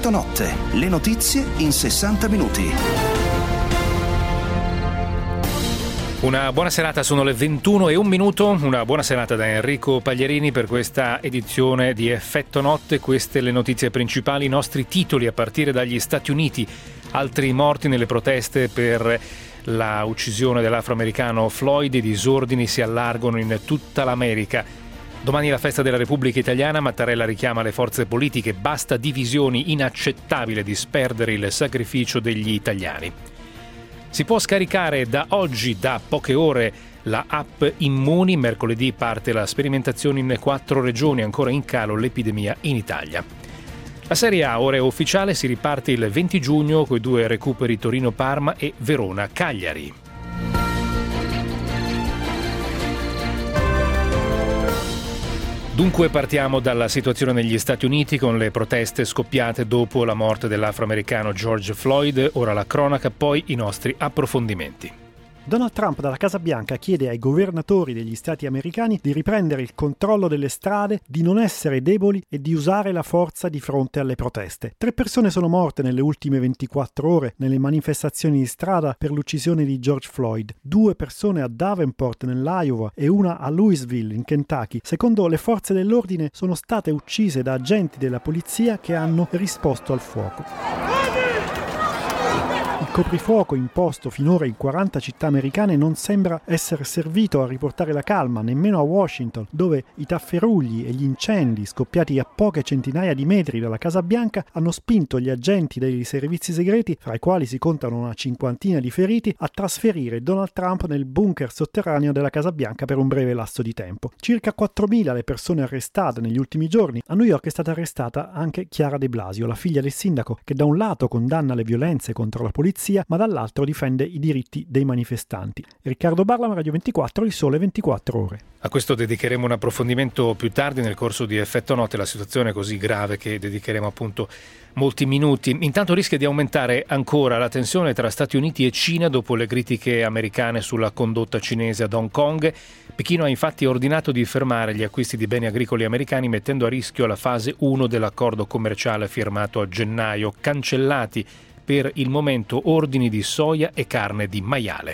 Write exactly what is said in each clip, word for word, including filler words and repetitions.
Effetto Notte, le notizie in sessanta minuti. Una buona serata, sono le ventuno e un minuto, una buona serata da Enrico Paglierini per questa edizione di Effetto Notte. Queste le notizie principali, i nostri titoli a partire dagli Stati Uniti. Altri morti nelle proteste per la uccisione dell'afroamericano Floyd, i disordini si allargano in tutta l'America. Domani è la festa della Repubblica Italiana, Mattarella richiama le forze politiche, basta divisioni, inaccettabile disperdere il sacrificio degli italiani. Si può scaricare da oggi, da poche ore, la app Immuni. Mercoledì parte la sperimentazione in quattro regioni, ancora in calo l'epidemia in Italia. La Serie A, ora è ufficiale, si riparte il venti giugno con i due recuperi Torino-Parma e Verona-Cagliari. Dunque partiamo dalla situazione negli Stati Uniti con le proteste scoppiate dopo la morte dell'afroamericano George Floyd. Ora la cronaca, poi i nostri approfondimenti. Donald Trump dalla Casa Bianca chiede ai governatori degli stati americani di riprendere il controllo delle strade, di non essere deboli e di usare la forza di fronte alle proteste. Tre persone sono morte nelle ultime ventiquattro ore nelle manifestazioni di strada per l'uccisione di George Floyd. Due persone a Davenport nell'Iowa e una a Louisville in Kentucky. Secondo le forze dell'ordine sono state uccise da agenti della polizia che hanno risposto al fuoco. Il coprifuoco imposto finora in quaranta città americane non sembra essere servito a riportare la calma, nemmeno a Washington, dove i tafferugli e gli incendi scoppiati a poche centinaia di metri dalla Casa Bianca hanno spinto gli agenti dei servizi segreti, fra i quali si contano una cinquantina di feriti, a trasferire Donald Trump nel bunker sotterraneo della Casa Bianca per un breve lasso di tempo. Circa quattromila le persone arrestate negli ultimi giorni. A New York è stata arrestata anche Chiara De Blasio, la figlia del sindaco, che da un lato condanna le violenze contro la polizia, ma dall'altro difende i diritti dei manifestanti. Riccardo Barlam, Radio ventiquattro, Il Sole ventiquattro Ore. A questo dedicheremo un approfondimento più tardi nel corso di Effetto Notte, la situazione è così grave che dedicheremo appunto molti minuti. Intanto rischia di aumentare ancora la tensione tra Stati Uniti e Cina dopo le critiche americane sulla condotta cinese ad Hong Kong. Pechino ha infatti ordinato di fermare gli acquisti di beni agricoli americani, mettendo a rischio la fase uno dell'accordo commerciale firmato a gennaio. Cancellati per il momento ordini di soia e carne di maiale.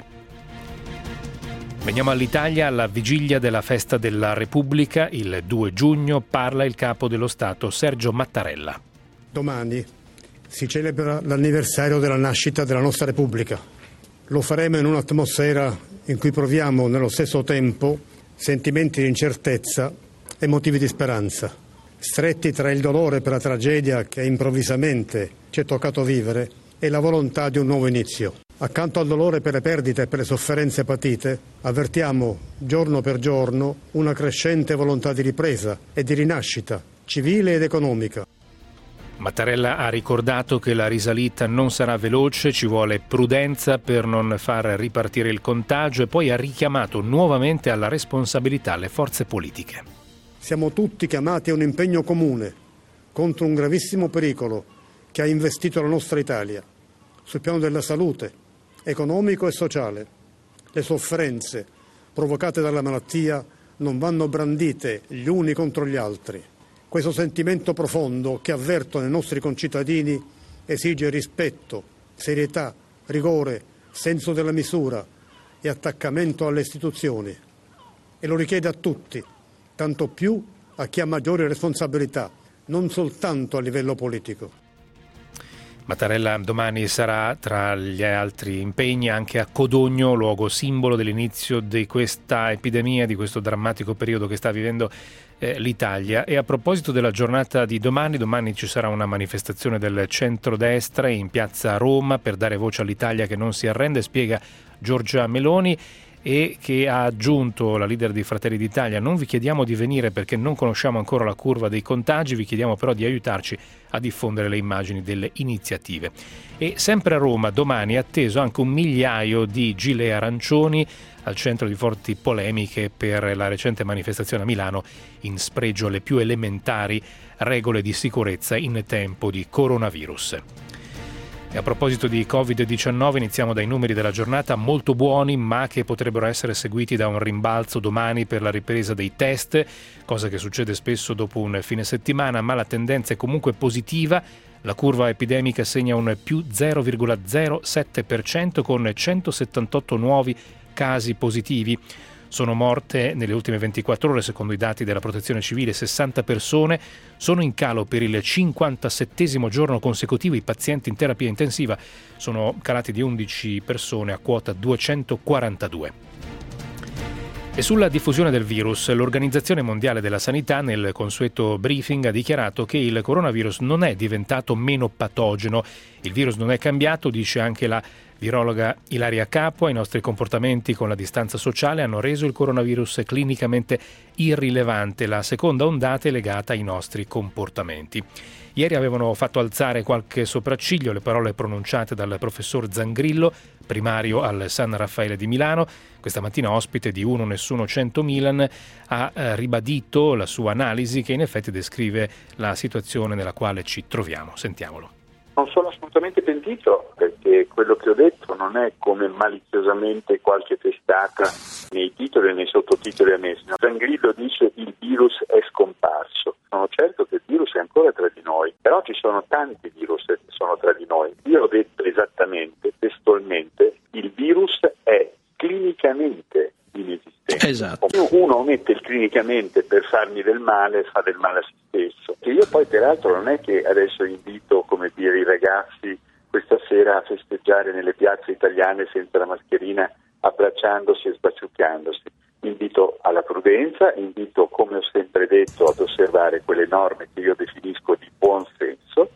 Veniamo all'Italia. Alla vigilia della festa della Repubblica, il due giugno, parla il capo dello Stato Sergio Mattarella. Domani si celebra l'anniversario della nascita della nostra Repubblica. Lo faremo in un'atmosfera in cui proviamo nello stesso tempo sentimenti di incertezza e motivi di speranza, stretti tra il dolore per la tragedia che improvvisamente ci è toccato vivere e la volontà di un nuovo inizio. Accanto al dolore per le perdite e per le sofferenze patite, avvertiamo giorno per giorno una crescente volontà di ripresa e di rinascita civile ed economica. Mattarella ha ricordato che la risalita non sarà veloce, ci vuole prudenza per non far ripartire il contagio, e poi ha richiamato nuovamente alla responsabilità le forze politiche. Siamo tutti chiamati a un impegno comune contro un gravissimo pericolo che ha investito la nostra Italia sul piano della salute, economico e sociale. Le sofferenze provocate dalla malattia non vanno brandite gli uni contro gli altri. Questo sentimento profondo che avverto nei nostri concittadini esige rispetto, serietà, rigore, senso della misura e attaccamento alle istituzioni. E lo richiede a tutti, tanto più a chi ha maggiori responsabilità, non soltanto a livello politico. Mattarella domani sarà, tra gli altri impegni, anche a Codogno, luogo simbolo dell'inizio di questa epidemia, di questo drammatico periodo che sta vivendo eh, l'Italia. E a proposito della giornata di domani, domani ci sarà una manifestazione del centrodestra in piazza Roma per dare voce all'Italia che non si arrende, spiega Giorgia Meloni, e che ha aggiunto la leader di Fratelli d'Italia: non vi chiediamo di venire perché non conosciamo ancora la curva dei contagi, vi chiediamo però di aiutarci a diffondere le immagini delle iniziative. E sempre a Roma domani è atteso anche un migliaio di gilet arancioni al centro di forti polemiche per la recente manifestazione a Milano in spregio alle più elementari regole di sicurezza in tempo di coronavirus. E a proposito di covid diciannove iniziamo dai numeri della giornata, molto buoni ma che potrebbero essere seguiti da un rimbalzo domani per la ripresa dei test, cosa che succede spesso dopo un fine settimana, ma la tendenza è comunque positiva. La curva epidemica segna un più zero virgola zero sette per cento con centosettantotto nuovi casi positivi. Sono morte nelle ultime ventiquattro ore, secondo i dati della Protezione Civile, sessanta persone. Sono in calo per il cinquantasettesimo giorno consecutivo i pazienti in terapia intensiva. Sono calati di undici persone a quota duecentoquarantadue. E sulla diffusione del virus, l'Organizzazione Mondiale della Sanità nel consueto briefing ha dichiarato che il coronavirus non è diventato meno patogeno. Il virus non è cambiato, dice anche la virologa Ilaria Capua. I nostri comportamenti con la distanza sociale hanno reso il coronavirus clinicamente irrilevante. La seconda ondata è legata ai nostri comportamenti. Ieri avevano fatto alzare qualche sopracciglio le parole pronunciate dal professor Zangrillo, primario al San Raffaele di Milano. Questa mattina, ospite di Uno Nessuno cento Milan, ha eh, ribadito la sua analisi che in effetti descrive la situazione nella quale ci troviamo. Sentiamolo. Non sono assolutamente pentito, perché quello che ho detto non è come maliziosamente qualche testata nei titoli e nei sottotitoli ha messo. Zangrillo dice il virus è scomparso. Sono certo che il virus è ancora tra di noi, però ci sono tanti virus che sono tra di noi. Io ho detto esattamente, testualmente, il virus è clinicamente inesistente. Esatto. Uno omette il clinicamente per farmi del male, fa del male a se stesso. E io poi peraltro non è che adesso invito, come dire, i ragazzi questa sera a festeggiare nelle piazze italiane senza la mascherina, abbracciandosi e sbaciucchiandosi. Invito alla prudenza, invito, come ho sempre detto, ad osservare quelle norme che io definisco di buon senso.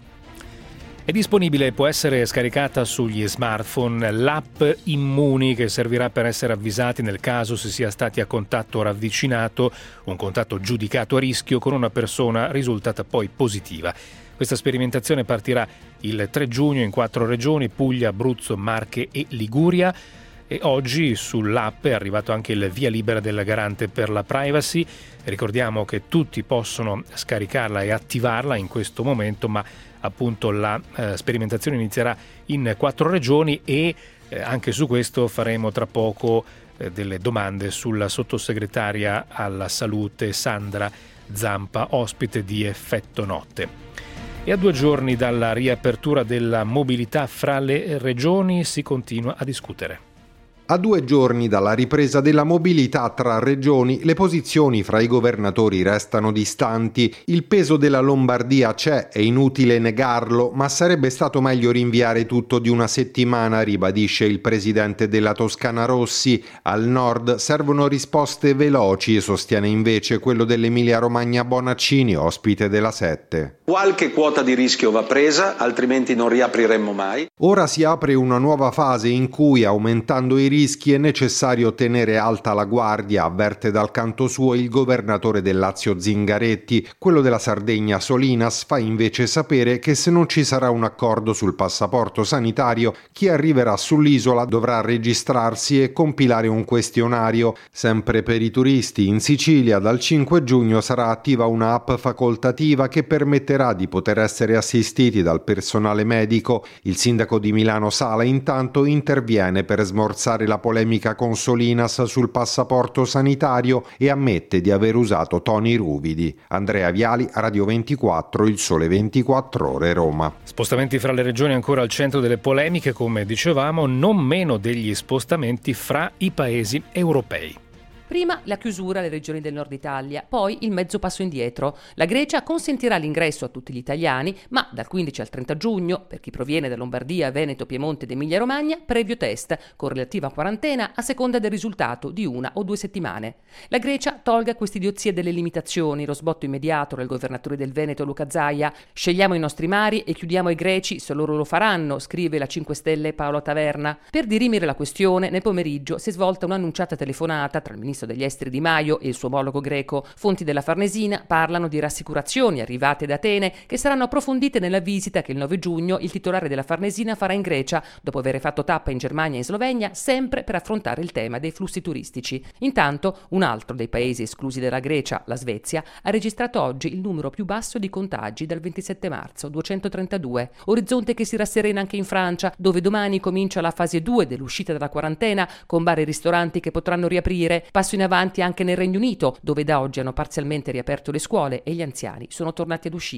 È disponibile, può essere scaricata sugli smartphone l'app Immuni, che servirà per essere avvisati nel caso si sia stati a contatto ravvicinato, un contatto giudicato a rischio con una persona risultata poi positiva. Questa sperimentazione partirà il tre giugno in quattro regioni: Puglia, Abruzzo, Marche e Liguria. E oggi sull'app è arrivato anche il via libera del Garante per la Privacy. Ricordiamo che tutti possono scaricarla e attivarla in questo momento, ma appunto la eh, sperimentazione inizierà in quattro regioni e eh, anche su questo faremo tra poco eh, delle domande sulla sottosegretaria alla salute Sandra Zampa, ospite di Effetto Notte. E a due giorni dalla riapertura della mobilità fra le regioni si continua a discutere. A due giorni dalla ripresa della mobilità tra regioni, le posizioni fra i governatori restano distanti. Il peso della Lombardia c'è, è inutile negarlo, ma sarebbe stato meglio rinviare tutto di una settimana, ribadisce il presidente della Toscana Rossi. Al nord servono risposte veloci, sostiene invece quello dell'Emilia-Romagna Bonaccini, ospite della Sette. Qualche quota di rischio va presa, altrimenti non riapriremmo mai. Ora si apre una nuova fase in cui, aumentando i rischi, è necessario tenere alta la guardia, avverte dal canto suo il governatore del Lazio Zingaretti. Quello della Sardegna Solinas fa invece sapere che se non ci sarà un accordo sul passaporto sanitario, chi arriverà sull'isola dovrà registrarsi e compilare un questionario. Sempre per i turisti, in Sicilia dal cinque giugno sarà attiva una app facoltativa che permetterà di poter essere assistiti dal personale medico. Il sindaco di Milano Sala intanto interviene per smorzare la polemica con Solinas sul passaporto sanitario e ammette di aver usato toni ruvidi. Andrea Viali, Radio ventiquattro, Il Sole ventiquattro Ore, Roma. Spostamenti fra le regioni ancora al centro delle polemiche, come dicevamo, non meno degli spostamenti fra i paesi europei. Prima la chiusura alle regioni del nord Italia, poi il mezzo passo indietro. La Grecia consentirà l'ingresso a tutti gli italiani, ma dal quindici al trenta giugno, per chi proviene da Lombardia, Veneto, Piemonte ed Emilia-Romagna, previo test, con relativa quarantena a seconda del risultato di una o due settimane. La Grecia tolga quest'idiozie delle limitazioni, lo sbotto immediato del governatore del Veneto Luca Zaia. Scegliamo i nostri mari e chiudiamo i greci se loro lo faranno, scrive la cinque Stelle Paolo Taverna. Per dirimere la questione, nel pomeriggio si è svolta un'annunciata telefonata tra il ministro degli esteri Di Maio e il suo omologo greco. Fonti della Farnesina parlano di rassicurazioni arrivate da Atene che saranno approfondite nella visita che il nove giugno il titolare della Farnesina farà in Grecia, dopo aver fatto tappa in Germania e in Slovenia, sempre per affrontare il tema dei flussi turistici. Intanto un altro dei paesi esclusi dalla Grecia, la Svezia, ha registrato oggi il numero più basso di contagi dal ventisette marzo, duecentotrentadue. Orizzonte che si rasserena anche in Francia, dove domani comincia la fase due dell'uscita dalla quarantena, con bar e ristoranti che potranno riaprire. Passo in avanti anche nel Regno Unito, dove da oggi hanno parzialmente riaperto le scuole e gli anziani sono tornati ad uscire.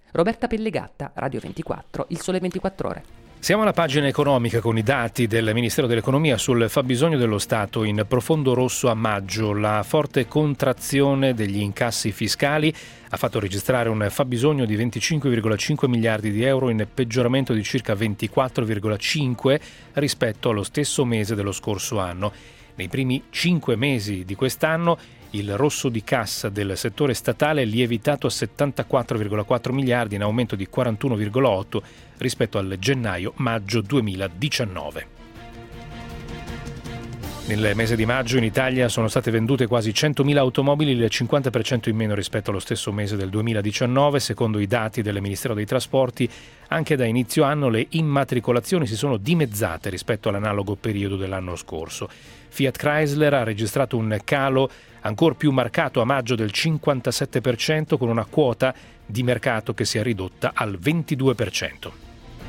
Roberta Pellegatta, Radio ventiquattro, Il Sole ventiquattro Ore. Siamo alla pagina economica con i dati del Ministero dell'Economia sul fabbisogno dello Stato in profondo rosso a maggio. La forte contrazione degli incassi fiscali ha fatto registrare un fabbisogno di venticinque virgola cinque miliardi di euro, in peggioramento di circa ventiquattro virgola cinque rispetto allo stesso mese dello scorso anno. Nei primi cinque mesi di quest'anno il rosso di cassa del settore statale è lievitato a settantaquattro virgola quattro miliardi, in aumento di quarantuno virgola otto rispetto al gennaio-maggio duemiladiciannove. Nel mese di maggio in Italia sono state vendute quasi centomila automobili, il cinquanta per cento in meno rispetto allo stesso mese del duemiladiciannove. Secondo i dati del Ministero dei Trasporti, anche da inizio anno le immatricolazioni si sono dimezzate rispetto all'analogo periodo dell'anno scorso. Fiat Chrysler ha registrato un calo ancor più marcato a maggio del cinquantasette per cento, con una quota di mercato che si è ridotta al ventidue per cento.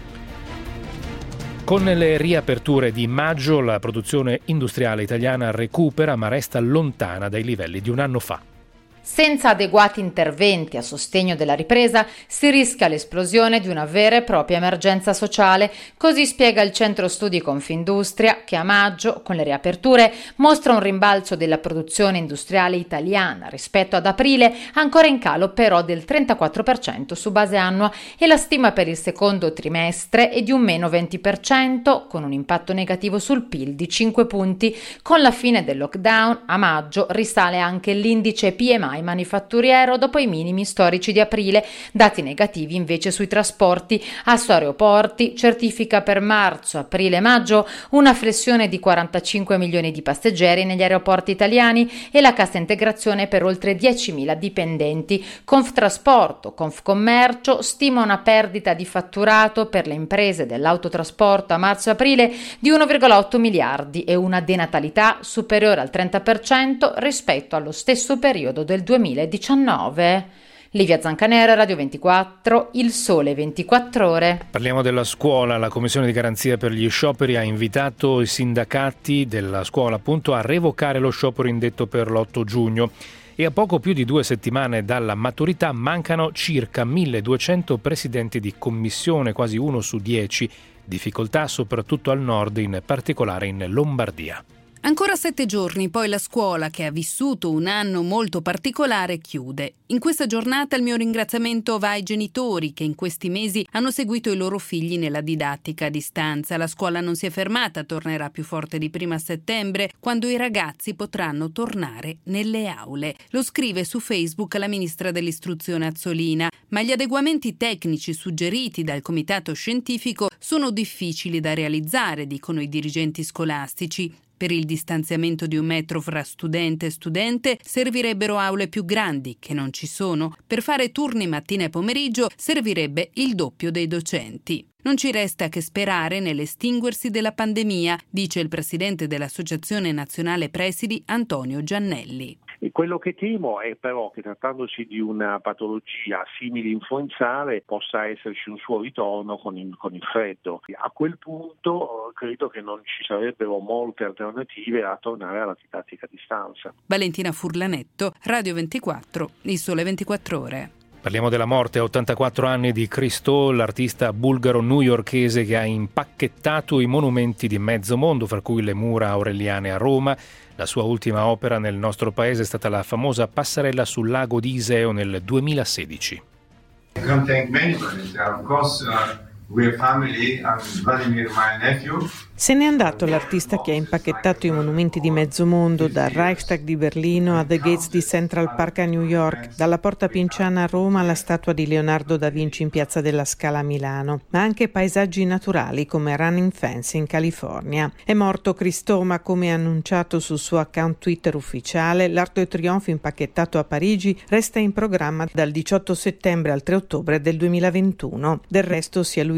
Con le riaperture di maggio la produzione industriale italiana recupera, ma resta lontana dai livelli di un anno fa. Senza adeguati interventi a sostegno della ripresa si rischia l'esplosione di una vera e propria emergenza sociale, così spiega il Centro Studi Confindustria, che a maggio, con le riaperture, mostra un rimbalzo della produzione industriale italiana rispetto ad aprile, ancora in calo però del trentaquattro per cento su base annua, e la stima per il secondo trimestre è di un meno venti per cento, con un impatto negativo sul P I L di cinque punti. Con la fine del lockdown, a maggio risale anche l'indice P M I manifatturiero dopo i minimi storici di aprile. Dati negativi invece sui trasporti. Asso Aeroporti certifica per marzo, aprile e maggio una flessione di quarantacinque milioni di passeggeri negli aeroporti italiani e la cassa integrazione per oltre diecimila dipendenti. Conftrasporto, Confcommercio stima una perdita di fatturato per le imprese dell'autotrasporto a marzo e aprile di uno virgola otto miliardi e una denatalità superiore al trenta per cento rispetto allo stesso periodo del duemiladiciannove. Livia Zancanera, Radio ventiquattro, Il Sole ventiquattro Ore. Parliamo della scuola. La Commissione di garanzia per gli scioperi ha invitato i sindacati della scuola appunto a revocare lo sciopero indetto per l'otto giugno. E a poco più di due settimane dalla maturità mancano circa milleduecento presidenti di commissione, quasi uno su dieci. Difficoltà soprattutto al nord, in particolare in Lombardia. Ancora sette giorni, poi la scuola, che ha vissuto un anno molto particolare, chiude. In questa giornata il mio ringraziamento va ai genitori che in questi mesi hanno seguito i loro figli nella didattica a distanza. La scuola non si è fermata, tornerà più forte di prima a settembre, quando i ragazzi potranno tornare nelle aule. Lo scrive su Facebook la ministra dell'istruzione Azzolina. Ma gli adeguamenti tecnici suggeriti dal comitato scientifico sono difficili da realizzare, dicono i dirigenti scolastici. Per il distanziamento di un metro fra studente e studente servirebbero aule più grandi, che non ci sono. Per fare turni mattina e pomeriggio servirebbe il doppio dei docenti. Non ci resta che sperare nell'estinguersi della pandemia, dice il presidente dell'Associazione Nazionale Presidi Antonio Giannelli. E quello che temo è però che, trattandosi di una patologia simile influenzale, possa esserci un suo ritorno con il, con il freddo. A quel punto credo che non ci sarebbero molte alternative a tornare alla didattica a distanza. Valentina Furlanetto, Radio ventiquattro, Il Sole ventiquattro Ore. Parliamo della morte a ottantaquattro anni di Christo, l'artista bulgaro-newyorkese che ha impacchettato i monumenti di mezzo mondo, fra cui le mura aureliane a Roma. La sua ultima opera nel nostro paese è stata la famosa passerella sul lago di Iseo nel duemilasedici. I can't thank many, but of course uh, we're family. I'm Vladimir, my nephew. Se n'è andato l'artista che ha impacchettato i monumenti di mezzo mondo, dal Reichstag di Berlino a The Gates di Central Park a New York, dalla Porta Pinciana a Roma alla statua di Leonardo da Vinci in Piazza della Scala a Milano, ma anche paesaggi naturali come Running Fence in California. È morto Christo, ma come annunciato sul suo account Twitter ufficiale, l'Arc de Triomphe impacchettato a Parigi resta in programma dal diciotto settembre al tre ottobre del duemilaventuno. Del resto sia lui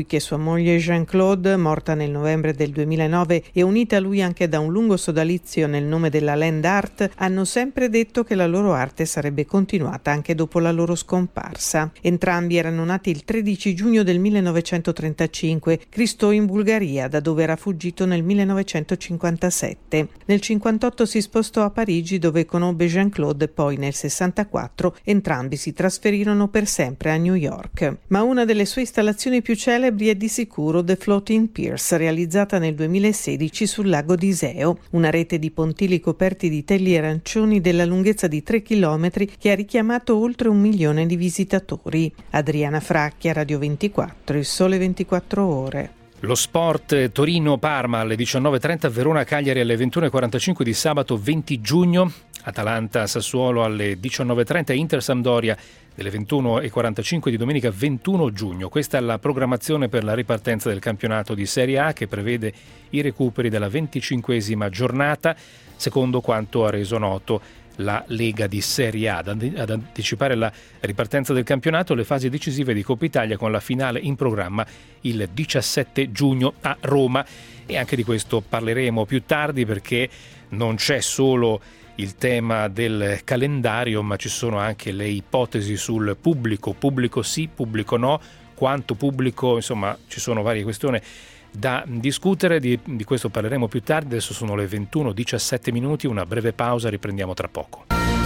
lui che sua moglie Jean-Claude, morta nel novembre del duemilanove e unita a lui anche da un lungo sodalizio nel nome della Land Art, hanno sempre detto che la loro arte sarebbe continuata anche dopo la loro scomparsa. Entrambi erano nati il tredici giugno del millenovecentotrentacinque, Cristo in Bulgaria, da dove era fuggito nel millenovecentocinquantasette. Nel cinquantotto si spostò a Parigi, dove conobbe Jean-Claude, e poi nel sessantaquattro entrambi si trasferirono per sempre a New York. Ma una delle sue installazioni più celebri è di sicuro The Floating Piers, realizzata nel duemilasedici sul lago di Iseo, una rete di pontili coperti di tegli arancioni della lunghezza di tre chilometri che ha richiamato oltre un milione di visitatori. Adriana Fracchia, Radio ventiquattro, Il Sole ventiquattro Ore. Lo sport: Torino-Parma alle diciannove e trenta, Verona-Cagliari alle ventuno e quarantacinque di sabato venti giugno, Atalanta-Sassuolo alle diciannove e trenta, Inter-Sampdoria delle ventuno e quarantacinque di domenica ventuno giugno. Questa è la programmazione per la ripartenza del campionato di Serie A, che prevede i recuperi della venticinquesima giornata, secondo quanto ha reso noto la Lega di Serie A. Ad anticipare la ripartenza del campionato, le fasi decisive di Coppa Italia, con la finale in programma il diciassette giugno a Roma. E anche di questo parleremo più tardi, perché non c'è solo il tema del calendario, ma ci sono anche le ipotesi sul pubblico, pubblico sì, pubblico no, quanto pubblico, insomma ci sono varie questioni da discutere. Di, di questo parleremo più tardi. Adesso sono le ventuno e diciassette minuti, una breve pausa, riprendiamo tra poco.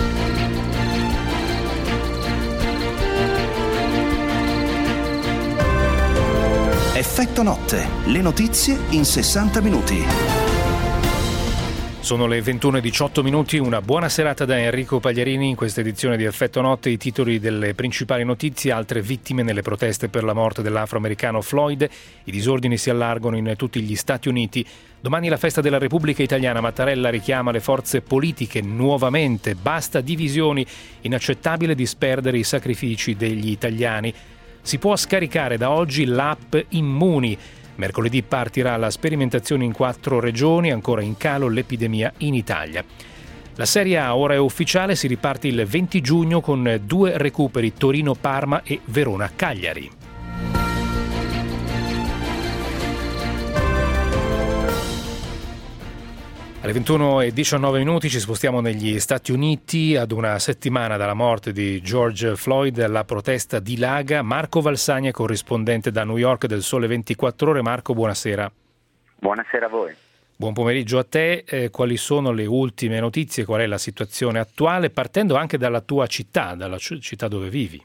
Effetto notte, le notizie in sessanta minuti. Sono le ventuno e diciotto minuti, una buona serata da Enrico Pagliarini. In questa edizione di Effetto Notte i titoli delle principali notizie: altre vittime nelle proteste per la morte dell'afroamericano Floyd, i disordini si allargano in tutti gli Stati Uniti, domani la festa della Repubblica Italiana, Mattarella richiama le forze politiche nuovamente, basta divisioni, inaccettabile disperdere i sacrifici degli italiani, si può scaricare da oggi l'app Immuni. Mercoledì partirà la sperimentazione in quattro regioni, ancora in calo l'epidemia in Italia. La Serie A ora è ufficiale, si riparte il venti giugno con due recuperi: Torino-Parma e Verona-Cagliari. Alle ventuno e diciannove minuti ci spostiamo negli Stati Uniti. Ad una settimana dalla morte di George Floyd, la protesta dilaga. Marco Valsania, corrispondente da New York del Sole ventiquattro Ore. Marco, buonasera. Buonasera a voi. Buon pomeriggio a te. Eh, quali sono le ultime notizie? Qual è la situazione attuale? Partendo anche dalla tua città, dalla città dove vivi.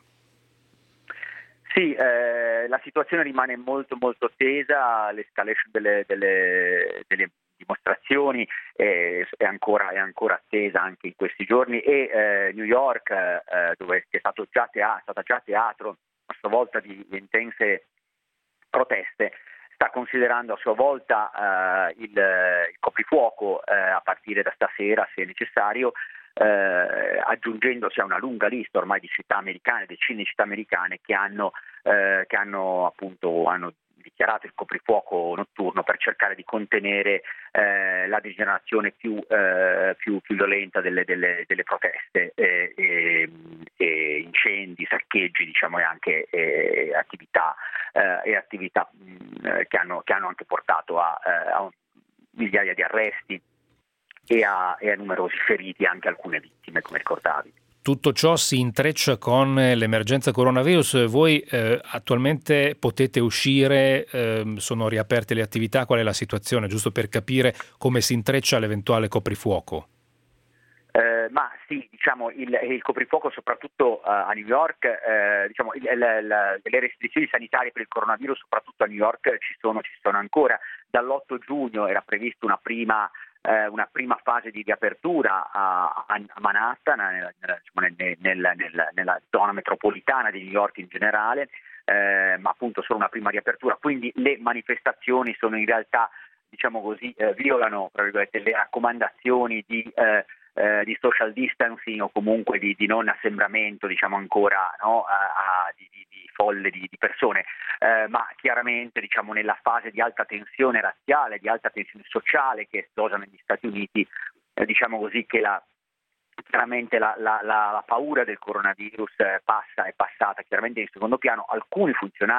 Sì, eh, la situazione rimane molto molto tesa, l'escalation delle, delle, delle dimostrazioni è, è, ancora, è ancora attesa anche in questi giorni, e eh, New York, eh, dove è stato già teatro, è stata già teatro a sua volta di intense proteste, sta considerando a sua volta eh, il, il coprifuoco eh, a partire da stasera, se necessario, eh, aggiungendosi a una lunga lista ormai di città americane, decine di città americane che hanno, eh, che hanno appunto hanno dichiarato il coprifuoco notturno per cercare di contenere eh, la degenerazione più, eh, più, più violenta delle, delle, delle proteste, eh, e, e incendi, saccheggi, diciamo, e anche eh, attività, eh, e attività mh, che, hanno, che hanno anche portato a, eh, a migliaia di arresti e a, e a numerosi feriti, anche alcune vittime, come ricordavi. Tutto ciò si intreccia con l'emergenza coronavirus. Voi eh, attualmente potete uscire, eh, sono riaperte le attività, qual è la situazione, giusto per capire come si intreccia l'eventuale coprifuoco? Eh, ma sì, diciamo il, il coprifuoco soprattutto uh, a New York, eh, diciamo il, il, il, le restrizioni sanitarie per il coronavirus soprattutto a New York ci sono, ci sono ancora. Dall'otto giugno era prevista una prima Eh, una prima fase di riapertura a, a Manhattan, nella, nella, nella, nella, nella zona metropolitana di New York in generale, eh, ma appunto solo una prima riapertura, quindi le manifestazioni sono in realtà, diciamo così, eh, violano tra virgolette le raccomandazioni di, eh, eh, di social distancing, o comunque di, di non assembramento, diciamo ancora, no, a, a, di, di, di folle di, di persone, eh, ma chiaramente, diciamo, nella fase di alta tensione razziale, di alta tensione sociale che esplosa negli Stati Uniti, eh, diciamo così che la chiaramente la, la, la, la paura del coronavirus eh, passa è passata chiaramente in secondo piano. Alcuni funzionari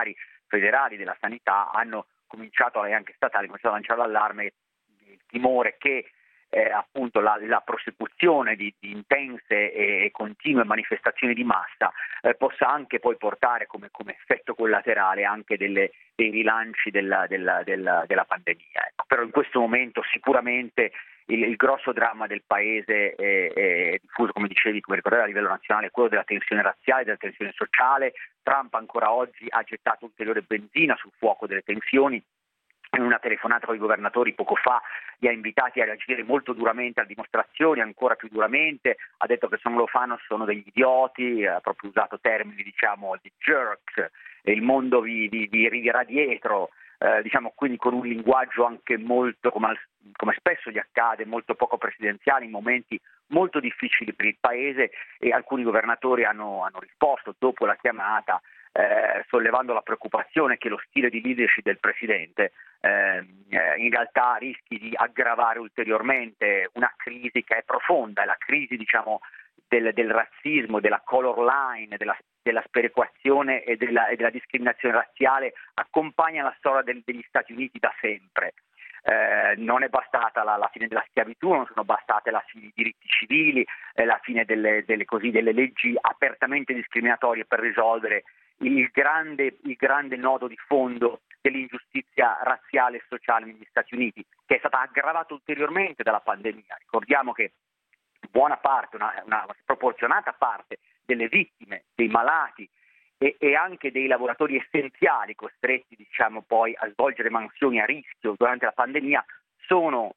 federali della sanità hanno cominciato, e anche statali, cominciato a lanciare l'allarme, il timore che eh, appunto la, la prosecuzione di, di intense e continue manifestazioni di massa eh, possa anche poi portare come, come effetto collaterale anche delle, dei rilanci della, della, della, della pandemia. Ecco, però in questo momento sicuramente il, il grosso dramma del paese è, è diffuso, come dicevi, come ricordavi, a livello nazionale, quello della tensione razziale, della tensione sociale. Trump ancora oggi ha gettato ulteriore benzina sul fuoco delle tensioni. In una telefonata con i governatori poco fa li ha invitati a reagire molto duramente alle dimostrazioni, ancora più duramente, ha detto che se non lo fanno sono degli idioti, ha proprio usato termini diciamo di jerks, e il mondo vi, vi, vi riderà dietro, eh, diciamo quindi con un linguaggio anche molto, come, al, come spesso gli accade, molto poco presidenziale in momenti molto difficili per il paese, e alcuni governatori hanno, hanno risposto dopo la chiamata Eh, sollevando la preoccupazione che lo stile di leadership del Presidente eh, in realtà rischi di aggravare ulteriormente una crisi che è profonda, è la crisi diciamo del, del razzismo, della color line, della, della sperequazione e della, e della discriminazione razziale, accompagna la storia del, degli Stati Uniti da sempre. Eh, non è bastata la, la fine della schiavitù, non sono bastate la fine dei diritti civili, eh, la fine delle, delle, così, delle leggi apertamente discriminatorie per risolvere il grande, il grande nodo di fondo dell'ingiustizia razziale e sociale negli Stati Uniti, che è stata aggravata ulteriormente dalla pandemia. Ricordiamo che buona parte, una, una sproporzionata parte delle vittime, dei malati e, e anche dei lavoratori essenziali costretti diciamo poi a svolgere mansioni a rischio durante la pandemia sono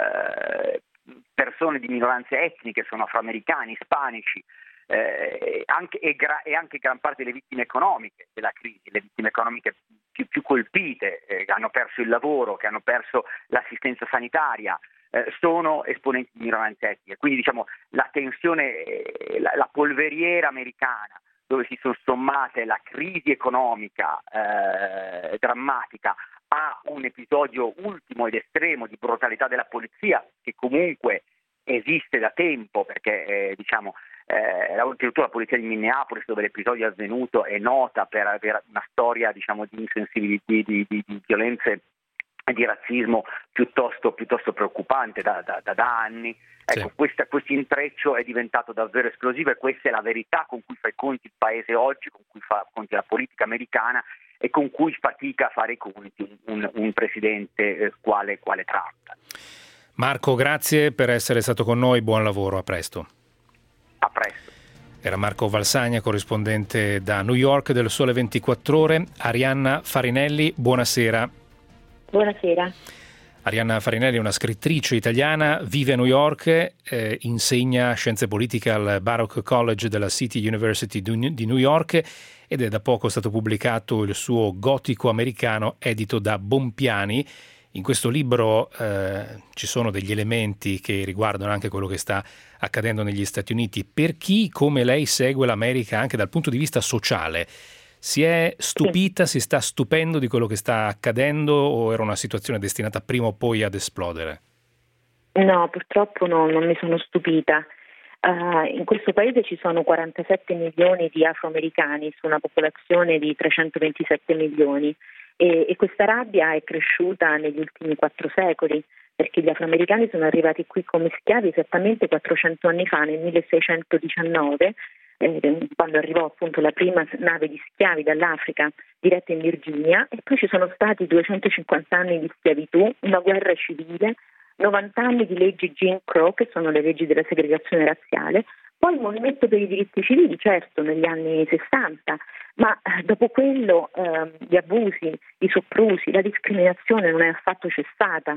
eh, persone di minoranze etniche, sono afroamericani, ispanici, Eh, anche, e, gra, e anche gran parte delle vittime economiche della crisi, le vittime economiche più, più colpite, eh, che hanno perso il lavoro, che hanno perso l'assistenza sanitaria, eh, sono esponenti di minoranze etniche. Quindi diciamo la tensione, eh, la, la polveriera americana, dove si sono sommate la crisi economica eh, drammatica a un episodio ultimo ed estremo di brutalità della polizia, che comunque esiste da tempo, perché eh, diciamo Eh, oltretutto la polizia di Minneapolis, dove l'episodio è avvenuto, è nota per avere una storia diciamo di insensibilità, di, di, di violenze e di razzismo piuttosto, piuttosto preoccupante da, da, da, da anni. Ecco, sì. Questo intreccio è diventato davvero esplosivo, e questa è la verità con cui fa i conti il paese oggi, con cui fa i conti la politica americana e con cui fatica a fare i conti un, un, un presidente eh, quale, quale Trump. Marco, grazie per essere stato con noi, buon lavoro, a presto. A presto. Era Marco Valsagna, corrispondente da New York del Sole ventiquattro Ore. Arianna Farinelli, buonasera. Buonasera. Arianna Farinelli è una scrittrice italiana, vive a New York, eh, insegna scienze politiche al Baruch College della City University di New York, ed è da poco stato pubblicato il suo Gotico americano edito da Bompiani. In questo libro eh, ci sono degli elementi che riguardano anche quello che sta accadendo negli Stati Uniti. Per chi come lei segue l'America anche dal punto di vista sociale, si è stupita, sì. si sta stupendo di quello che sta accadendo, o era una situazione destinata prima o poi ad esplodere? No, purtroppo no, non mi sono stupita. Uh, in questo paese ci sono quarantasette milioni di afroamericani su una popolazione di trecentoventisette milioni. E, e questa rabbia è cresciuta negli ultimi quattro secoli, perché gli afroamericani sono arrivati qui come schiavi esattamente quattrocento anni fa, nel milleseicentodiciannove, eh, quando arrivò appunto la prima nave di schiavi dall'Africa diretta in Virginia, e poi ci sono stati duecentocinquanta anni di schiavitù, una guerra civile, novanta anni di leggi Jim Crow, che sono le leggi della segregazione razziale, poi il movimento per i diritti civili, certo, negli anni sessanta, ma dopo quello eh, gli abusi, i soprusi, la discriminazione non è affatto cessata.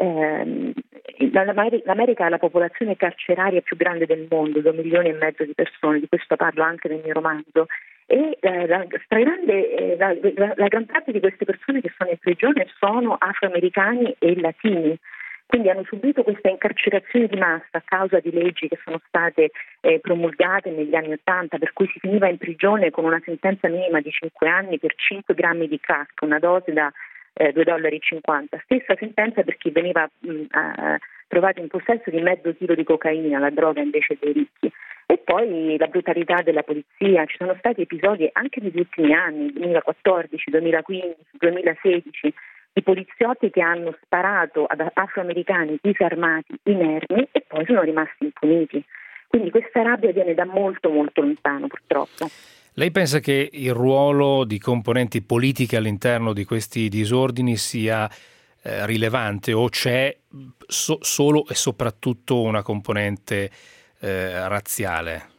Eh, L'America ha la popolazione carceraria più grande del mondo, due milioni e mezzo di persone, di questo parlo anche nel mio romanzo, e eh, la, stragrande, eh, la, la, la gran parte di queste persone che sono in prigione sono afroamericani e latini. Quindi hanno subito questa incarcerazione di massa a causa di leggi che sono state eh, promulgate negli anni Ottanta, per cui si finiva in prigione con una sentenza minima di cinque anni per cinque grammi di crack, una dose da eh, due dollari e cinquanta. Stessa sentenza per chi veniva mh, uh, trovato in possesso di mezzo chilo di cocaina, la droga invece dei ricchi. E poi la brutalità della polizia, ci sono stati episodi anche negli ultimi anni, duemilaquattordici, duemilaquindici, duemilasedici, di poliziotti che hanno sparato ad afroamericani disarmati, inermi, e poi sono rimasti impuniti. Quindi questa rabbia viene da molto molto lontano, purtroppo. Lei pensa che il ruolo di componenti politiche all'interno di questi disordini sia eh, rilevante, o c'è so- solo e soprattutto una componente eh, razziale?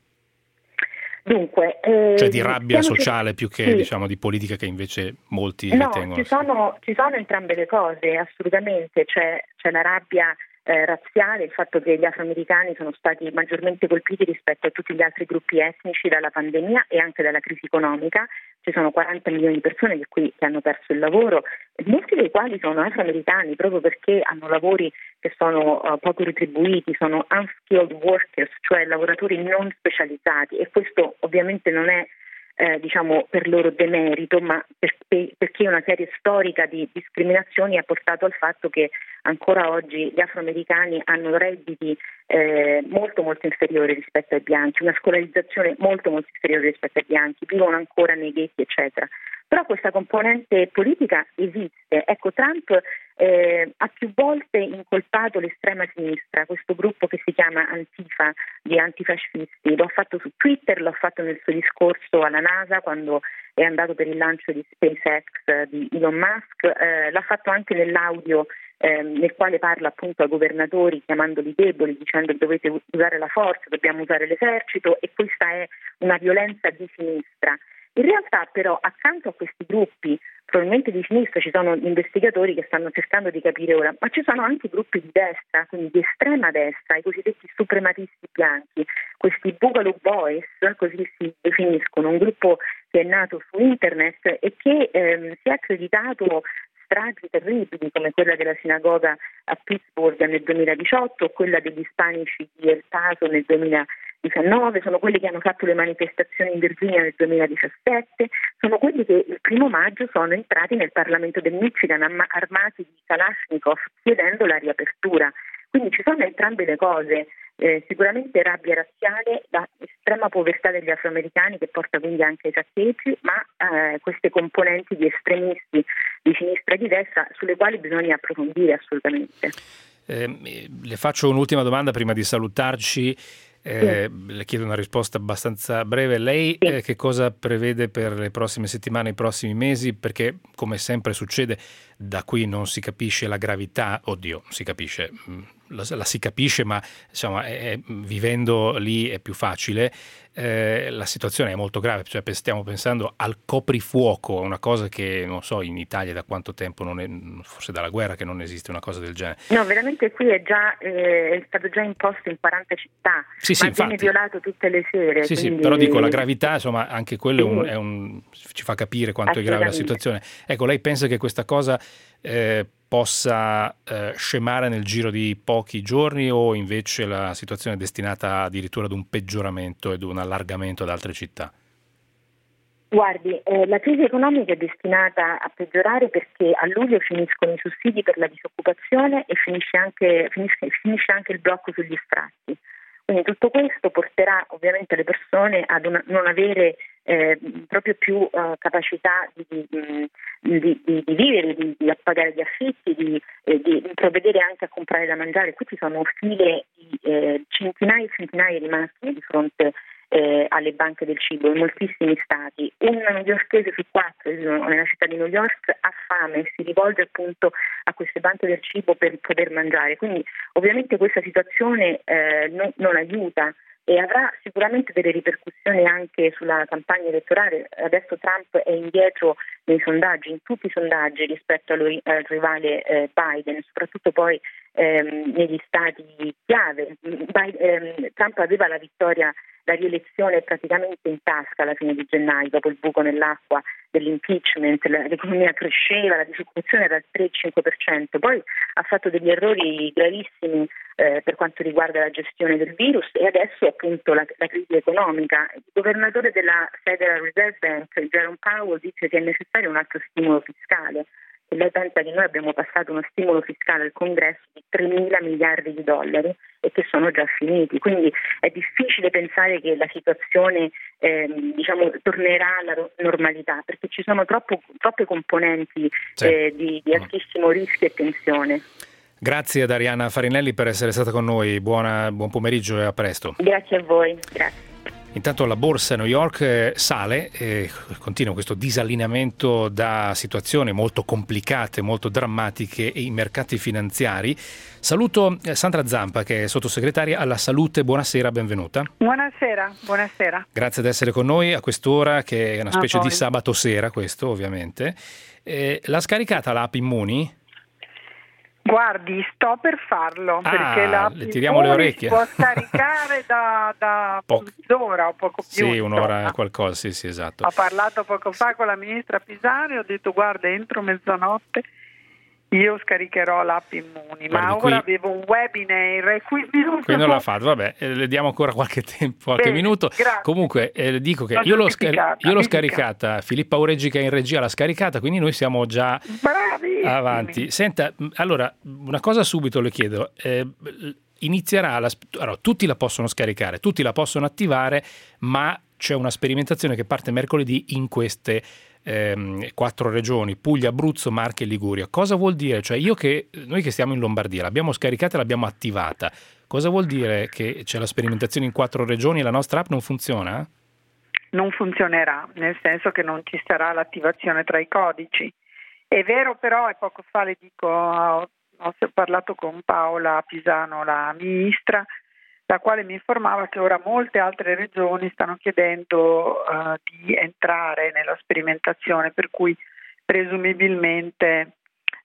Dunque, eh, cioè di rabbia diciamo sociale che, più che sì. diciamo di politica, che invece molti no, ritengono. Ci sono, ci sono entrambe le cose, assolutamente. C'è, c'è la rabbia eh, razziale, il fatto che gli afroamericani sono stati maggiormente colpiti rispetto a tutti gli altri gruppi etnici dalla pandemia e anche dalla crisi economica. Ci sono quaranta milioni di persone che qui che hanno perso il lavoro, molti dei quali sono afroamericani proprio perché hanno lavori che sono uh, poco retribuiti, sono unskilled workers, cioè lavoratori non specializzati, e questo ovviamente non è eh, diciamo per loro demerito, ma perché, perché una serie storica di discriminazioni ha portato al fatto che ancora oggi gli afroamericani hanno redditi eh, molto molto inferiori rispetto ai bianchi, una scolarizzazione molto molto inferiore rispetto ai bianchi, vivono ancora nei ghetti, eccetera. Però questa componente politica esiste. Ecco, Trump eh, ha più volte incolpato l'estrema sinistra, questo gruppo che si chiama Antifa, di antifascisti. Lo ha fatto su Twitter, lo ha fatto nel suo discorso alla NASA quando è andato per il lancio di SpaceX di Elon Musk, eh, l'ha fatto anche nell'audio eh, nel quale parla appunto ai governatori chiamandoli deboli, dicendo che dovete usare la forza, dobbiamo usare l'esercito, e questa è una violenza di sinistra. In realtà però accanto a questi gruppi, probabilmente di sinistra, ci sono investigatori che stanno cercando di capire ora, ma ci sono anche gruppi di destra, quindi di estrema destra, i cosiddetti suprematisti bianchi, questi Boogaloo Boys, così si definiscono, un gruppo che è nato su internet e che ehm, si è accreditato stragi terribili come quella della sinagoga a Pittsburgh nel duemiladiciotto, quella degli ispanici di El Paso nel duemiladiciannove, sono quelli che hanno fatto le manifestazioni in Virginia nel duemiladiciassette, sono quelli che il primo maggio sono entrati nel Parlamento del Michigan armati di Kalashnikov chiedendo la riapertura. Quindi ci sono entrambe le cose, eh, sicuramente rabbia razziale, la estrema povertà degli afroamericani che porta quindi anche ai saccheggi, ma eh, queste componenti di estremisti di sinistra e di destra sulle quali bisogna approfondire assolutamente. Eh, le faccio un'ultima domanda prima di salutarci. Eh, sì. Le chiedo una risposta abbastanza breve. Lei sì. eh, che cosa prevede per le prossime settimane, i prossimi mesi? Perché, come sempre succede, da qui non si capisce la gravità. Oddio, si capisce, la, la si capisce, ma insomma, è, è, vivendo lì è più facile. Eh, la situazione è molto grave, cioè stiamo pensando al coprifuoco, una cosa che non so in Italia da quanto tempo, non è, forse dalla guerra che non esiste una cosa del genere. No, veramente qui è già eh, è stato già imposto in quaranta città, sì, sì, ma viene violato tutte le sere. Sì, quindi... sì, però dico la gravità, insomma, anche quello sì. è un, è un, ci fa capire quanto è grave la situazione. Ecco, lei pensa che questa cosa eh, possa eh, scemare nel giro di pochi giorni, o invece la situazione è destinata addirittura ad un peggioramento ed un allargamento ad altre città? Guardi, eh, la crisi economica è destinata a peggiorare perché a luglio finiscono i sussidi per la disoccupazione e finisce anche, finisce, finisce anche il blocco sugli sfratti. Quindi tutto questo porterà ovviamente le persone ad una, non avere eh, proprio più uh, capacità di, di, di, di, di vivere, di, di pagare gli affitti, di, eh, di provvedere anche a comprare da mangiare. Qui ci sono file di eh, centinaia e centinaia di macchine di fronte eh, alle banche del cibo in moltissimi stati. Un newyorkese su quattro nella città di New York ha fame e si rivolge appunto a queste banche del cibo per poter mangiare. Quindi ovviamente questa situazione eh, non, non aiuta e avrà sicuramente delle ripercussioni anche sulla campagna elettorale. Adesso Trump è indietro nei sondaggi, in tutti i sondaggi rispetto al, al rivale eh, Biden, soprattutto poi ehm, negli stati chiave. Biden, ehm, Trump aveva la vittoria, la rielezione praticamente in tasca alla fine di gennaio, dopo il buco nell'acqua dell'impeachment, l'economia cresceva, la disoccupazione era al tre cinque per cento, poi ha fatto degli errori gravissimi eh, per quanto riguarda la gestione del virus e adesso appunto la, la crisi economica. Il governatore della Federal Reserve Bank, Jerome Powell, dice che è necessario un altro stimolo fiscale E lei pensa che noi abbiamo passato uno stimolo fiscale al Congresso di tremila miliardi di dollari e che sono già finiti, quindi è difficile pensare che la situazione ehm, diciamo tornerà alla normalità, perché ci sono troppo, troppe componenti sì. eh, di, di altissimo rischio e tensione. Grazie ad Arianna Farinelli per essere stata con noi, Buona, buon pomeriggio e a presto. Grazie a voi, grazie. Intanto la borsa a New York sale e continua questo disallineamento da situazioni molto complicate, molto drammatiche in mercati finanziari. Saluto Sandra Zampa, che è sottosegretaria alla salute. Buonasera, benvenuta. Buonasera, buonasera. Grazie di essere con noi a quest'ora, che è una specie di sabato sera, questo ovviamente. Eh, l'ha scaricata l'app Immuni? Guardi, sto per farlo, ah, perché la le tiriamo le orecchie. Si può scaricare da, da po- mezz'ora o poco più. Sì, un'ora insomma. qualcosa, sì, sì, esatto. Ho parlato poco fa con la ministra Pisani, ho detto guarda, entro mezzanotte io scaricherò l'app Immuni, Guardi, ma qui... ora avevo un webinar e quindi non Qui non l'ha fatto, vabbè, eh, le diamo ancora qualche tempo, qualche Bene, minuto. grazie. Comunque, eh, dico che io l'ho, scar- io l'ho scaricata, Filippa Aureggi che è in regia l'ha scaricata, quindi noi siamo già Bravissimi. avanti. Senta, allora, una cosa subito le chiedo, eh, inizierà, la, allora, tutti la possono scaricare, tutti la possono attivare, ma c'è una sperimentazione che parte mercoledì in queste Ehm, quattro regioni, Puglia, Abruzzo, Marche e Liguria. Cosa vuol dire? Cioè io che noi che stiamo in Lombardia l'abbiamo scaricata e l'abbiamo attivata, cosa vuol dire che c'è la sperimentazione in quattro regioni e la nostra app non funziona? Non funzionerà, nel senso che non ci sarà l'attivazione tra i codici. È vero però, e poco fa le dico, ho, ho parlato con Paola Pisano, la ministra, la quale mi informava che ora molte altre regioni stanno chiedendo uh, di entrare nella sperimentazione, per cui presumibilmente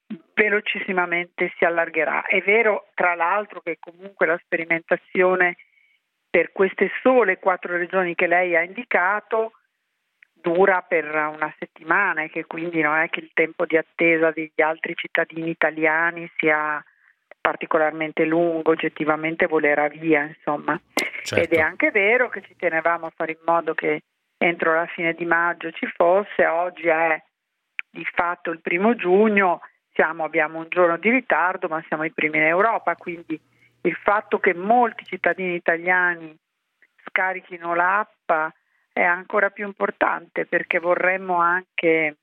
velocissimamente si allargherà. È vero, tra l'altro, che comunque la sperimentazione per queste sole quattro regioni che lei ha indicato dura per una settimana e che quindi non è che il tempo di attesa degli altri cittadini italiani sia particolarmente lungo, oggettivamente volerà via, insomma. Certo. Ed è anche vero che ci tenevamo a fare in modo che entro la fine di maggio ci fosse. Oggi è di fatto il primo giugno, siamo, abbiamo un giorno di ritardo, ma siamo i primi in Europa, quindi il fatto che molti cittadini italiani scarichino l'app è ancora più importante, perché vorremmo anche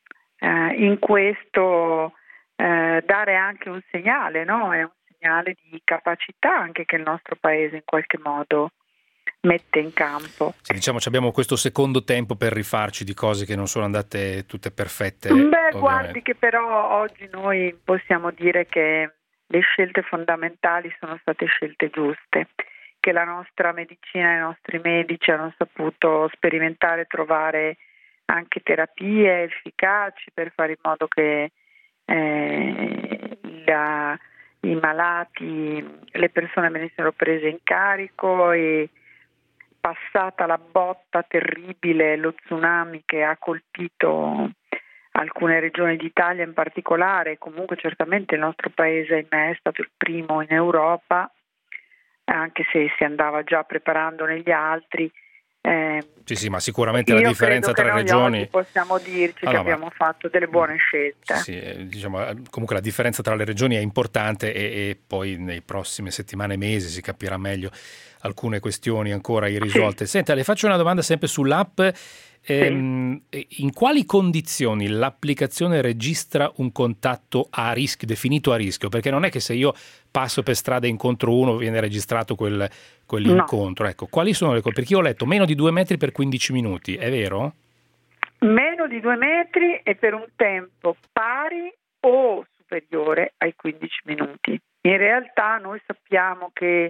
eh, in questo Eh, dare anche un segnale, no? È un segnale di capacità anche che il nostro paese in qualche modo mette in campo. Sì, diciamo abbiamo questo secondo tempo per rifarci di cose che non sono andate tutte perfette. Beh, ovviamente. Guardi che però oggi noi possiamo dire che le scelte fondamentali sono state scelte giuste, che la nostra medicina e i nostri medici hanno saputo sperimentare e trovare anche terapie efficaci per fare in modo che Eh, la, i malati, le persone venissero prese in carico, e passata la botta terribile, lo tsunami che ha colpito alcune regioni d'Italia in particolare, comunque certamente il nostro paese è stato il primo in Europa, anche se si andava già preparando negli altri. Eh, sì, sì, ma sicuramente la differenza tra noi regioni. Oggi possiamo dirci allora, che abbiamo fatto delle buone scelte. Sì, diciamo, comunque la differenza tra le regioni è importante e, e poi nei prossime settimane e mesi si capirà meglio alcune questioni ancora irrisolte. Sì. Senta, le faccio una domanda sempre sull'app. Ehm, sì. In quali condizioni l'applicazione registra un contatto a rischio, definito a rischio? Perché non è che se io passo per strada e incontro uno viene registrato quel, quell'incontro. No. Ecco, quali sono le cose? Perché io ho letto meno di due metri per quindici minuti, è vero? Meno di due metri e per un tempo pari o superiore ai quindici minuti. In realtà noi sappiamo che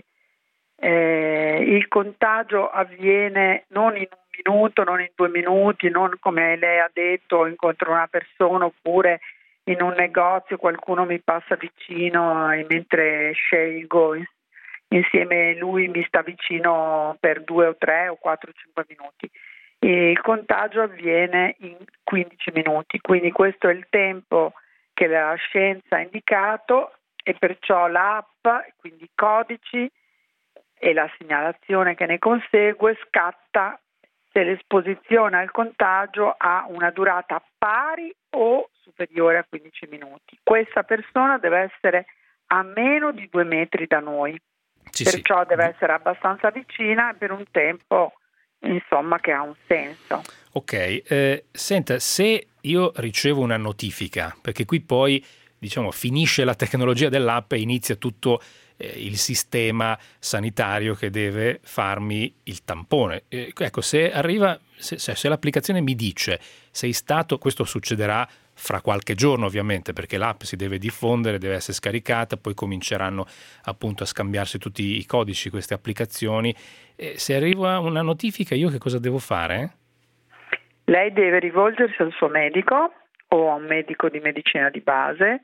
eh, il contagio avviene non in un minuto, non in due minuti, non come lei ha detto, incontro una persona oppure in un negozio qualcuno mi passa vicino e mentre scelgo insieme a lui mi sta vicino per due o tre o quattro o cinque minuti. E il contagio avviene in quindici minuti, quindi questo è il tempo che la scienza ha indicato e perciò l'app, quindi i codici e la segnalazione che ne consegue scatta se l'esposizione al contagio ha una durata pari o superiore a quindici minuti. Questa persona deve essere a meno di due metri da noi, Sì, perciò sì. deve essere abbastanza vicina per un tempo, insomma, che ha un senso. Ok, eh, senta, se io ricevo una notifica, perché qui poi diciamo finisce la tecnologia dell'app e inizia tutto eh, il sistema sanitario che deve farmi il tampone. Eh, ecco, se arriva, se, se, se l'applicazione mi dice sei stato, questo succederà fra qualche giorno ovviamente, perché l'app si deve diffondere, deve essere scaricata, poi cominceranno appunto a scambiarsi tutti i codici, queste applicazioni. Eh, se arriva una notifica, io che cosa devo fare? Lei deve rivolgersi al suo medico o a un medico di medicina di base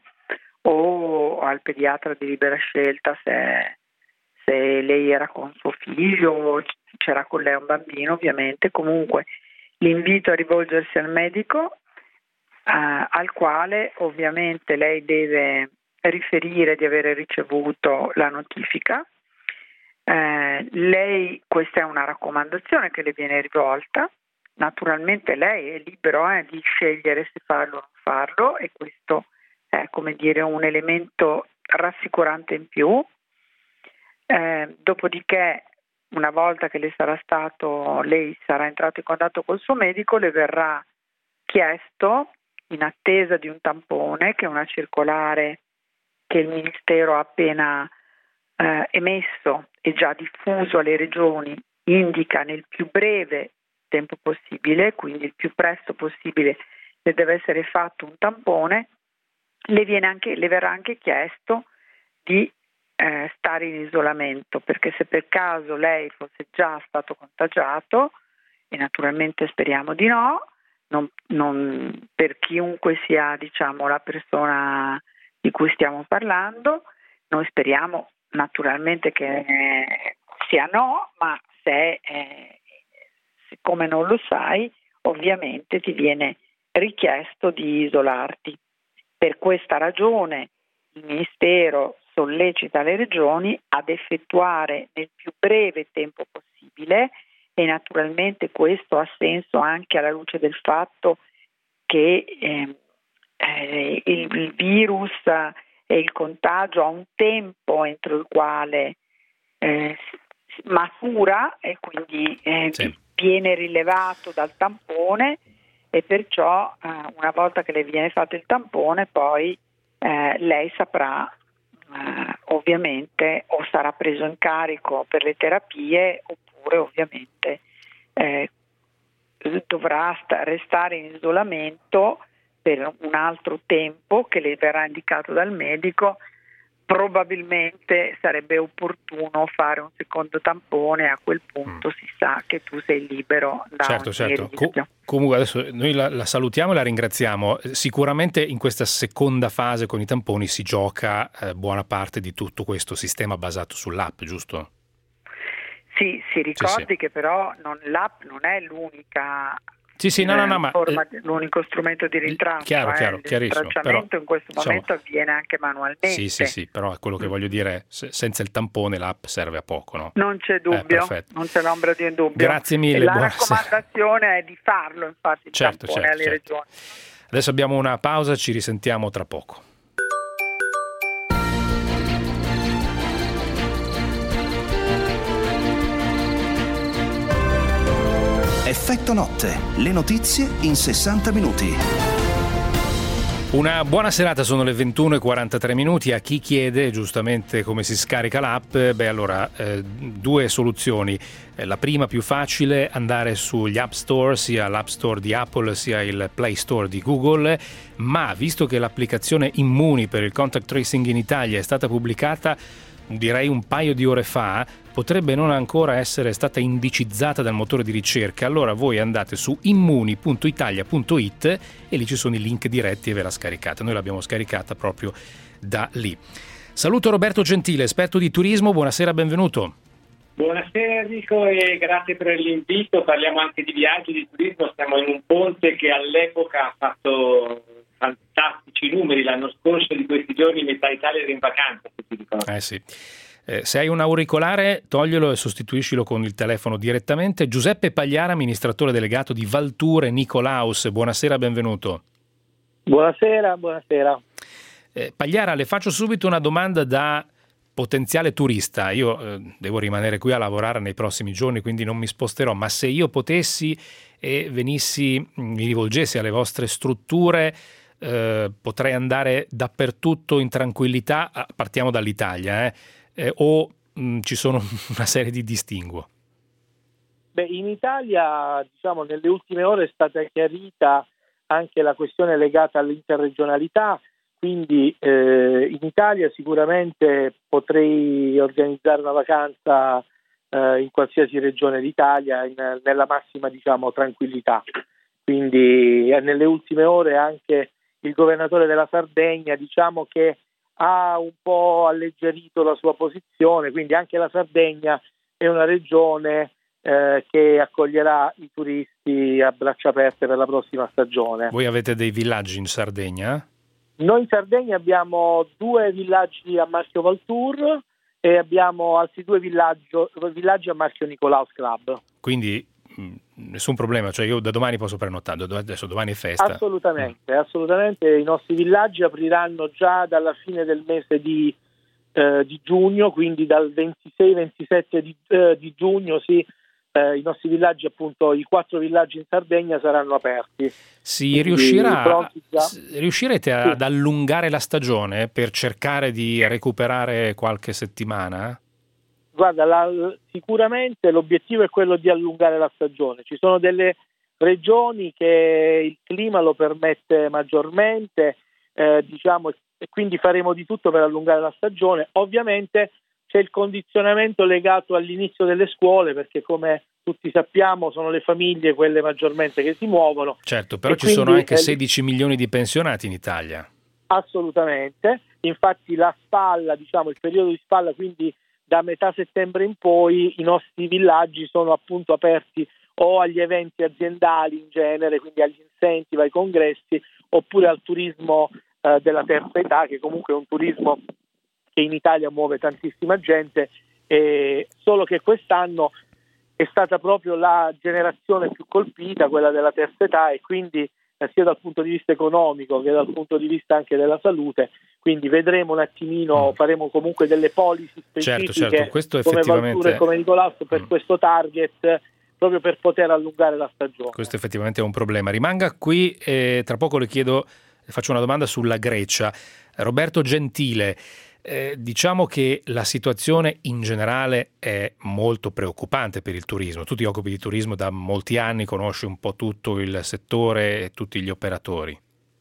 o al pediatra di libera scelta se, se lei era con suo figlio o c'era con lei un bambino, ovviamente. Comunque l'invito a rivolgersi al medico eh, al quale ovviamente lei deve riferire di aver ricevuto la notifica. Eh, lei, questa è una raccomandazione che le viene rivolta. Naturalmente lei è libero eh, di scegliere se farlo o non farlo, e questo è, come dire, un elemento rassicurante in più. Eh, dopodiché, una volta che le sarà stato, lei sarà entrato in contatto col suo medico, le verrà chiesto, in attesa di un tampone, che è una circolare che il Ministero ha appena eh, emesso e già diffuso alle regioni, indica nel più breve tempo possibile, quindi il più presto possibile le deve essere fatto un tampone. Le viene anche, le verrà anche chiesto di eh, stare in isolamento, perché se per caso lei fosse già stato contagiato, e naturalmente speriamo di no, non, non per chiunque sia, diciamo, la persona di cui stiamo parlando, noi speriamo naturalmente che eh, sia no, ma se eh, siccome non lo sai, ovviamente ti viene richiesto di isolarti. Per questa ragione il Ministero sollecita le regioni ad effettuare nel più breve tempo possibile, e naturalmente questo ha senso anche alla luce del fatto che eh, eh, il, il virus e il contagio ha un tempo entro il quale eh, matura e quindi eh, sì. viene rilevato dal tampone, e perciò eh, una volta che le viene fatto il tampone poi eh, lei saprà eh, ovviamente o sarà preso in carico per le terapie oppure ovviamente eh, dovrà sta- restare in isolamento per un altro tempo che le verrà indicato dal medico. Probabilmente sarebbe opportuno fare un secondo tampone, a quel punto mm. si sa che tu sei libero da certo, ogni certo. rischio. Co- comunque adesso noi la, la salutiamo e la ringraziamo. Sicuramente in questa seconda fase con i tamponi si gioca eh, buona parte di tutto questo sistema basato sull'app, giusto? Sì, si ricordi sì, sì. che però non, l'app non è l'unica Sì, sì, no, no, no, ma forma, l'unico strumento di rintraccio. Chiaro, eh. chiaro, Il chiarissimo. tracciamento Però, in questo diciamo, momento avviene anche manualmente. Sì, sì, sì, però quello che voglio dire è se, senza il tampone l'app serve a poco, no? Non c'è dubbio, eh, non c'è l'ombra di un dubbio. Grazie mille. E la buonasera. raccomandazione è di farlo, infatti, il certo, tampone certo, alle certo. regioni. Adesso abbiamo una pausa, ci risentiamo tra poco. Effetto notte, le notizie in sessanta minuti. Una buona serata, sono le ventuno e quarantatré minuti. A chi chiede giustamente come si scarica l'app, beh allora eh, due soluzioni. Eh, la prima più facile, andare sugli App Store, sia l'App Store di Apple sia il Play Store di Google, ma visto che l'applicazione Immuni per il contact tracing in Italia è stata pubblicata direi un paio di ore fa, potrebbe non ancora essere stata indicizzata dal motore di ricerca. Allora voi andate su immuni punto italia punto it e lì ci sono i link diretti e ve la scaricate. Noi l'abbiamo scaricata proprio da lì. Saluto Roberto Gentile, esperto di turismo, buonasera, benvenuto. Buonasera Enrico e grazie per l'invito. Parliamo anche di viaggi, di turismo. Siamo in un ponte che all'epoca ha fatto fantastici numeri. L'anno scorso di questi giorni metà Italia era in vacanza, se ti ricordi. Eh sì. Eh, se hai un auricolare, toglielo e sostituiscilo con il telefono direttamente. Giuseppe Pagliara, amministratore delegato di Valture Nicolaus. Buonasera, benvenuto. Buonasera, buonasera. Eh, Pagliara, le faccio subito una domanda da potenziale turista. Io eh, devo rimanere qui a lavorare nei prossimi giorni, quindi non mi sposterò, ma se io potessi e venissi, mi rivolgessi alle vostre strutture, eh, potrei andare dappertutto in tranquillità. Partiamo dall'Italia, eh. Eh, o mh, ci sono una serie di distinguo? Beh, in Italia, diciamo, nelle ultime ore è stata chiarita anche la questione legata all'interregionalità, quindi eh, in Italia sicuramente potrei organizzare una vacanza eh, in qualsiasi regione d'Italia in, nella massima, diciamo, tranquillità. Quindi eh, nelle ultime ore anche il governatore della Sardegna, diciamo che ha un po' alleggerito la sua posizione, quindi anche la Sardegna è una regione eh, che accoglierà i turisti a braccia aperte per la prossima stagione. Voi avete dei villaggi in Sardegna? Noi in Sardegna abbiamo due villaggi a marchio Valtour e abbiamo altri due villaggio, villaggi a marchio Nicolaus Club. Quindi mh, nessun problema, cioè io da domani posso prenotare, adesso domani è festa. Assolutamente, mm. assolutamente. I nostri villaggi apriranno già dalla fine del mese di, eh, di giugno, quindi dal ventisei ventisette di, eh, di giugno, sì. Eh, i nostri villaggi, appunto i quattro villaggi in Sardegna, saranno aperti. Si riuscirà, riuscirete a, sì. ad allungare la stagione per cercare di recuperare qualche settimana? Guarda, la, sicuramente l'obiettivo è quello di allungare la stagione. Ci sono delle regioni che il clima lo permette maggiormente, eh, diciamo, e quindi faremo di tutto per allungare la stagione. Ovviamente c'è il condizionamento legato all'inizio delle scuole, perché come tutti sappiamo sono le famiglie quelle maggiormente che si muovono. Certo, però ci sono anche sedici milioni di pensionati in Italia. Assolutamente, infatti la spalla, diciamo il periodo di spalla, quindi da metà settembre in poi i nostri villaggi sono appunto aperti o agli eventi aziendali in genere, quindi agli incentive, ai congressi, oppure al turismo eh, della terza età, che comunque è un turismo che in Italia muove tantissima gente, e solo che quest'anno è stata proprio la generazione più colpita, quella della terza età, e quindi eh, sia dal punto di vista economico che dal punto di vista anche della salute, quindi vedremo un attimino, faremo comunque delle policy specifiche, certo, certo. Questo come effettivamente... Valture e come Nicolaus per mm. questo target, proprio per poter allungare la stagione. Questo effettivamente è un problema. Rimanga qui e tra poco le chiedo, le faccio una domanda sulla Grecia. Roberto Gentile, Eh, diciamo che la situazione in generale è molto preoccupante per il turismo. Tu ti occupi di turismo da molti anni, conosci un po' tutto il settore e tutti gli operatori.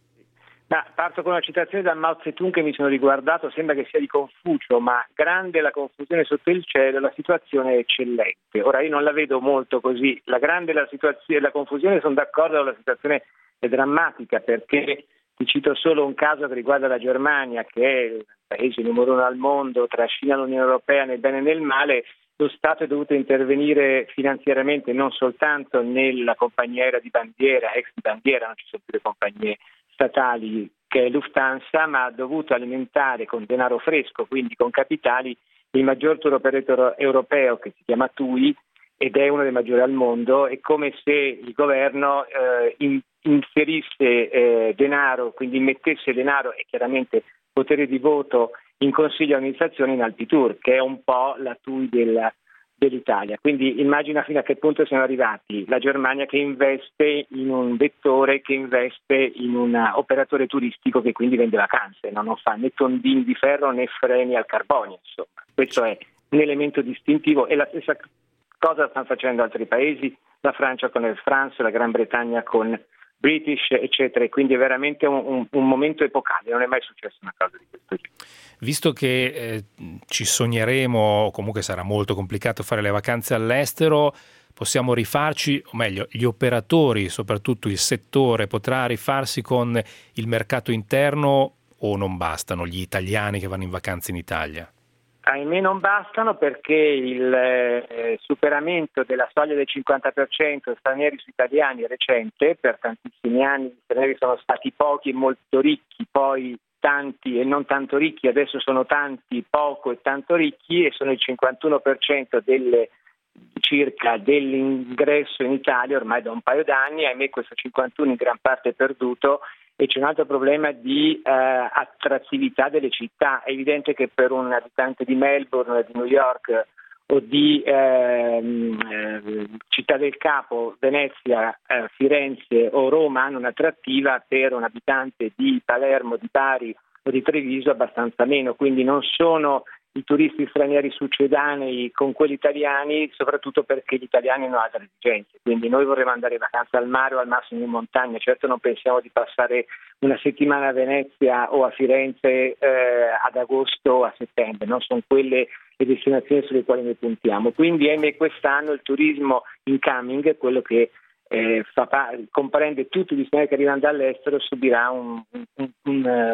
Ma parto con una citazione da Mao Zedong che mi sono riguardato, sembra che sia di Confucio, ma grande la confusione sotto il cielo, la situazione è eccellente. Ora io non la vedo molto così, la grande la situazione, la confusione, sono d'accordo, la situazione è drammatica, perché ti cito solo un caso che riguarda la Germania, che è il paese numero uno al mondo, trascina l'Unione Europea nel bene e nel male. Lo Stato è dovuto intervenire finanziariamente non soltanto nella compagnia aerea di bandiera, ex di bandiera, non ci sono più le compagnie statali, che è Lufthansa, ma ha dovuto alimentare con denaro fresco, quindi con capitali, il maggior tour operator europeo che si chiama T U I ed è uno dei maggiori al mondo. È come se il governo eh, in, inserisse eh, denaro, quindi mettesse denaro e chiaramente potere di voto in consiglio di amministrazione in Alpitour, che è un po' la T U I della, dell'Italia. Quindi immagina fino a che punto siamo arrivati. La Germania che investe in un vettore, che investe in un operatore turistico che quindi vende vacanze, no? Non fa né tondini di ferro né freni al carbonio, insomma. Questo è un elemento distintivo e la stessa cosa stanno facendo altri paesi, la Francia con Air France, la Gran Bretagna con British, eccetera, e quindi è veramente un, un, un momento epocale, non è mai successa una cosa di questo tipo. Visto che eh, ci sogneremo, comunque sarà molto complicato fare le vacanze all'estero, possiamo rifarci, o meglio, gli operatori, soprattutto il settore, potrà rifarsi con il mercato interno o non bastano gli italiani che vanno in vacanze in Italia? Ahimè non bastano, perché il eh, superamento della soglia del cinquanta per cento stranieri su italiani è recente. Per tantissimi anni gli stranieri sono stati pochi e molto ricchi, poi tanti e non tanto ricchi, adesso sono tanti poco e tanto ricchi, e sono il cinquantuno per cento delle circa dell'ingresso in Italia ormai da un paio d'anni. Ahimè, questo cinquantuno in gran parte è perduto, e c'è un altro problema di eh, attrattività delle città. È evidente che per un abitante di Melbourne, di New York o di ehm, eh, Città del Capo, Venezia, eh, Firenze o Roma hanno un'attrattiva, per un abitante di Palermo, di Bari o di Treviso abbastanza meno, quindi non sono i turisti stranieri succedanei con quelli italiani, soprattutto perché gli italiani hanno altre esigenze. Quindi noi vorremmo andare in vacanza al mare o al massimo in montagna, certo non pensiamo di passare una settimana a Venezia o a Firenze eh, ad agosto o a settembre, non sono quelle le destinazioni sulle quali noi puntiamo. Quindi ahimè, quest'anno il turismo incoming, quello che eh, fa, comprende tutti gli stranieri che arrivano dall'estero, subirà un, un, un,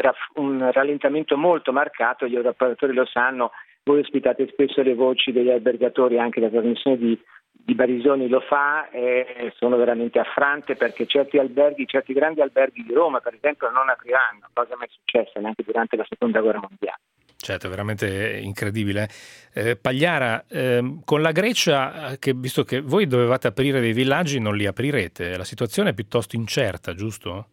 un rallentamento molto marcato. Gli operatori lo sanno, voi ospitate spesso le voci degli albergatori, anche la trasmissione di, di Barisoni lo fa, e sono veramente affrante, perché certi alberghi, certi grandi alberghi di Roma per esempio non apriranno, cosa mai successa neanche durante la seconda guerra mondiale. Certo, è veramente incredibile. Eh, Pagliara, eh, con la Grecia, che visto che voi dovevate aprire dei villaggi, non li aprirete, la situazione è piuttosto incerta, giusto?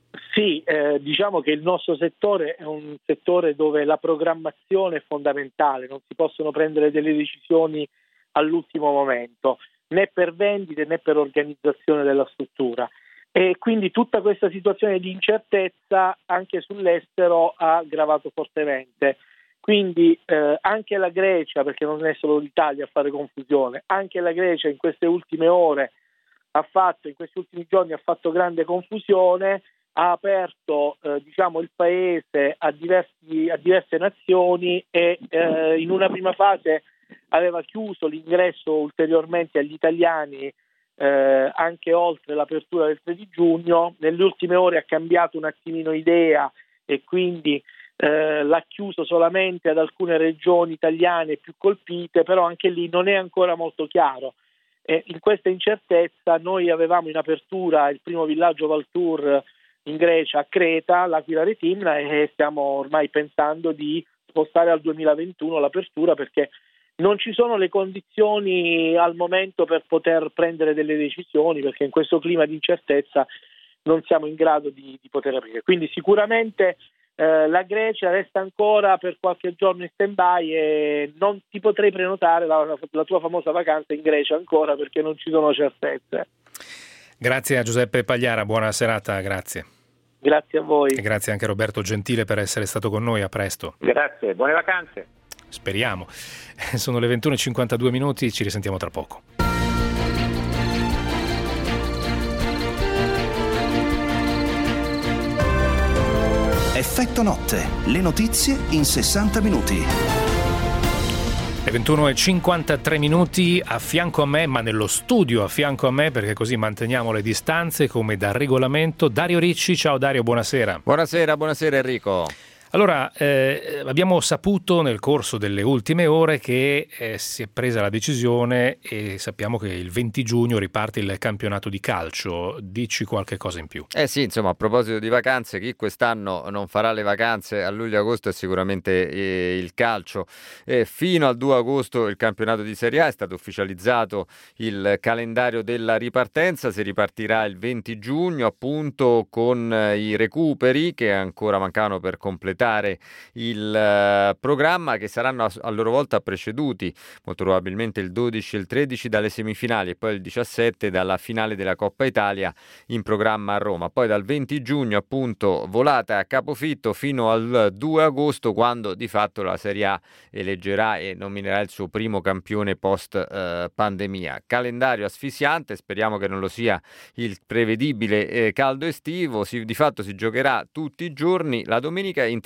Sì, eh, diciamo che il nostro settore è un settore dove la programmazione è fondamentale, non si possono prendere delle decisioni all'ultimo momento, né per vendite né per organizzazione della struttura. E quindi tutta questa situazione di incertezza anche sull'estero ha gravato fortemente. Quindi eh, anche la Grecia, perché non è solo l'Italia a fare confusione, anche la Grecia in queste ultime ore ha fatto, in questi ultimi giorni ha fatto grande confusione, ha aperto eh, diciamo il paese a, diversi, a diverse nazioni e eh, in una prima fase aveva chiuso l'ingresso ulteriormente agli italiani eh, anche oltre l'apertura del tre di giugno. Nelle ultime ore ha cambiato un attimino idea e quindi Eh, l'ha chiuso solamente ad alcune regioni italiane più colpite, però anche lì non è ancora molto chiaro. E in questa incertezza noi avevamo in apertura il primo villaggio Valtour in Grecia, a Creta, l'Aquila Retimna, e stiamo ormai pensando di spostare al duemilaventuno l'apertura, perché non ci sono le condizioni al momento per poter prendere delle decisioni, perché in questo clima di incertezza non siamo in grado di, di poter aprire. Quindi sicuramente Eh, la Grecia resta ancora per qualche giorno in stand-by e non ti potrei prenotare la, la tua famosa vacanza in Grecia ancora, perché non ci sono certezze. Grazie a Giuseppe Pagliara, buona serata, grazie. Grazie a voi. E grazie anche a Roberto Gentile per essere stato con noi, a presto. Grazie, buone vacanze. Speriamo. Sono le ventuno e cinquantadue minuti, ci risentiamo tra poco. Effetto notte, le notizie in sessanta minuti. Le ventuno e cinquantatré minuti, a fianco a me, ma nello studio a fianco a me, perché così manteniamo le distanze come da regolamento, Dario Ricci. Ciao Dario, buonasera. Buonasera, buonasera Enrico. Allora, eh, abbiamo saputo nel corso delle ultime ore che eh, si è presa la decisione e sappiamo che il venti giugno riparte il campionato di calcio. Dici qualche cosa in più? Eh sì, insomma, a proposito di vacanze, chi quest'anno non farà le vacanze a luglio-agosto è sicuramente eh, il calcio. Eh, fino al due agosto il campionato di Serie A, è stato ufficializzato il calendario della ripartenza, si ripartirà il venti giugno appunto con eh, i recuperi che ancora mancano per completare il uh, programma, che saranno a, a loro volta preceduti molto probabilmente il dodici e il tredici dalle semifinali e poi il diciassette dalla finale della Coppa Italia in programma a Roma. Poi dal venti giugno appunto volata a capofitto fino al due agosto, quando di fatto la Serie A eleggerà e nominerà il suo primo campione post uh, pandemia. Calendario asfissiante, speriamo che non lo sia il prevedibile eh, caldo estivo. Si, di fatto si giocherà tutti i giorni. La domenica in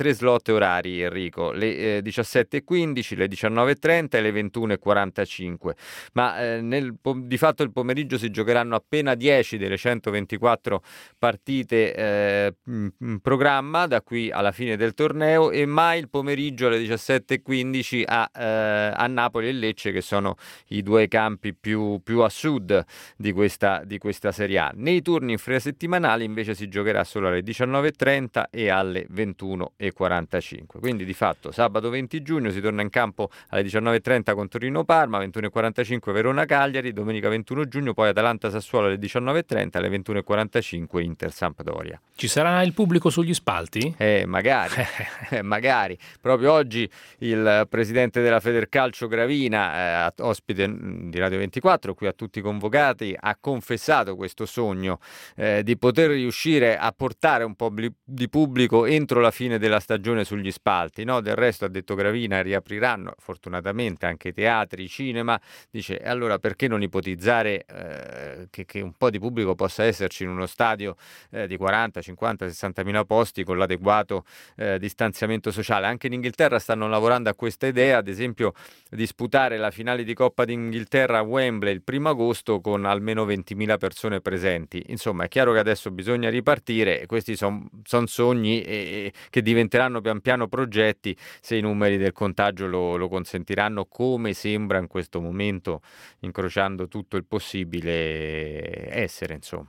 tre slot orari, Enrico, le eh, diciassette e quindici, le diciannove e trenta e le ventuno e quarantacinque, ma eh, nel, di fatto il pomeriggio si giocheranno appena dieci delle centoventiquattro partite eh, in programma da qui alla fine del torneo, e mai il pomeriggio alle diciassette e quindici a, eh, a Napoli e Lecce, che sono i due campi più, più a sud di questa, di questa Serie A. Nei turni infrasettimanali invece si giocherà solo alle diciannove e trenta e alle ventuno e quarantacinque, quindi di fatto sabato venti giugno si torna in campo alle diciannove e trenta con Torino-Parma, ventuno e quarantacinque Verona-Cagliari, domenica ventuno giugno poi Atalanta-Sassuolo alle diciannove e trenta, alle ventuno e quarantacinque Inter-Sampdoria. Ci sarà il pubblico sugli spalti? Eh, magari, eh, magari. Proprio oggi il presidente della Federcalcio Gravina, eh, ospite di Radio ventiquattro, qui a tutti convocati, ha confessato questo sogno eh, di poter riuscire a portare un po' di pubblico entro la fine della stagione sugli spalti, no? Del resto, ha detto Gravina, riapriranno fortunatamente anche i teatri, i cinema, dice, e allora perché non ipotizzare eh, che, che un po' di pubblico possa esserci in uno stadio eh, di quaranta, cinquanta, sessanta mila posti con l'adeguato eh, distanziamento sociale. Anche in Inghilterra stanno lavorando a questa idea, ad esempio disputare la finale di Coppa d'Inghilterra a Wembley il primo agosto con almeno ventimila persone presenti. Insomma, è chiaro che adesso bisogna ripartire, e questi sono son sogni e, e, che diventeranno pian piano progetti se i numeri del contagio lo, lo consentiranno, come sembra in questo momento, incrociando tutto il possibile essere, insomma.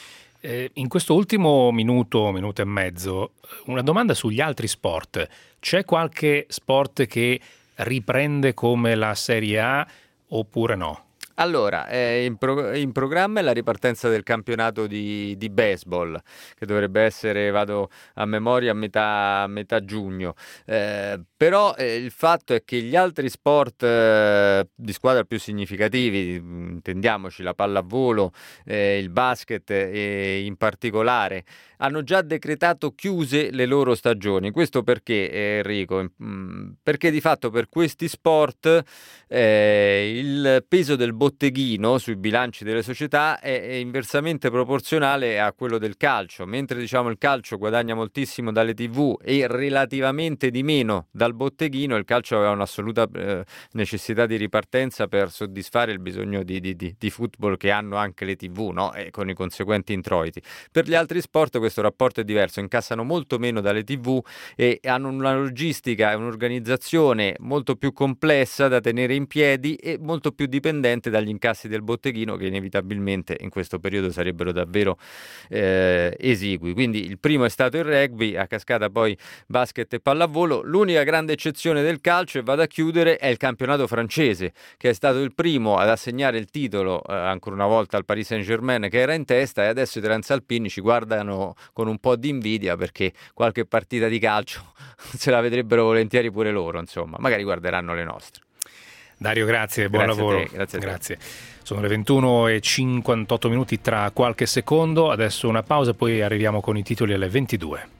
Eh, in questo ultimo minuto, minuto e mezzo, una domanda sugli altri sport. C'è qualche sport che riprende come la Serie A oppure no? Allora, eh, in, pro- in programma è la ripartenza del campionato di, di baseball, che dovrebbe essere, vado a memoria, a metà, a metà giugno. Eh, però eh, il fatto è che gli altri sport eh, di squadra più significativi, intendiamoci la pallavolo, eh, il basket e in particolare, hanno già decretato chiuse le loro stagioni. Questo perché, eh, Enrico? Mh, perché di fatto per questi sport eh, il peso del botteghino sui bilanci delle società è, è inversamente proporzionale a quello del calcio. Mentre diciamo il calcio guadagna moltissimo dalle tivù e relativamente di meno dal botteghino, il calcio aveva un'assoluta eh, necessità di ripartenza per soddisfare il bisogno di, di, di, di football che hanno anche le tivù, no? E con i conseguenti introiti. Per gli altri sport questo rapporto è diverso, incassano molto meno dalle tivù e hanno una logistica e un'organizzazione molto più complessa da tenere in piedi e molto più dipendente dagli incassi del botteghino, che inevitabilmente in questo periodo sarebbero davvero eh, esigui. Quindi il primo è stato il rugby, a cascata poi basket e pallavolo. L'unica grande eccezione del calcio, e vado a chiudere, è il campionato francese, che è stato il primo ad assegnare il titolo eh, ancora una volta al Paris Saint-Germain, che era in testa, e adesso i transalpini ci guardano con un po' di invidia, perché qualche partita di calcio se la vedrebbero volentieri pure loro, insomma, magari guarderanno le nostre. Dario, grazie, buon grazie lavoro. A te, grazie, a te. Grazie. Sono le ventuno e cinquantotto minuti, tra qualche secondo, adesso una pausa, poi arriviamo con i titoli alle ventidue.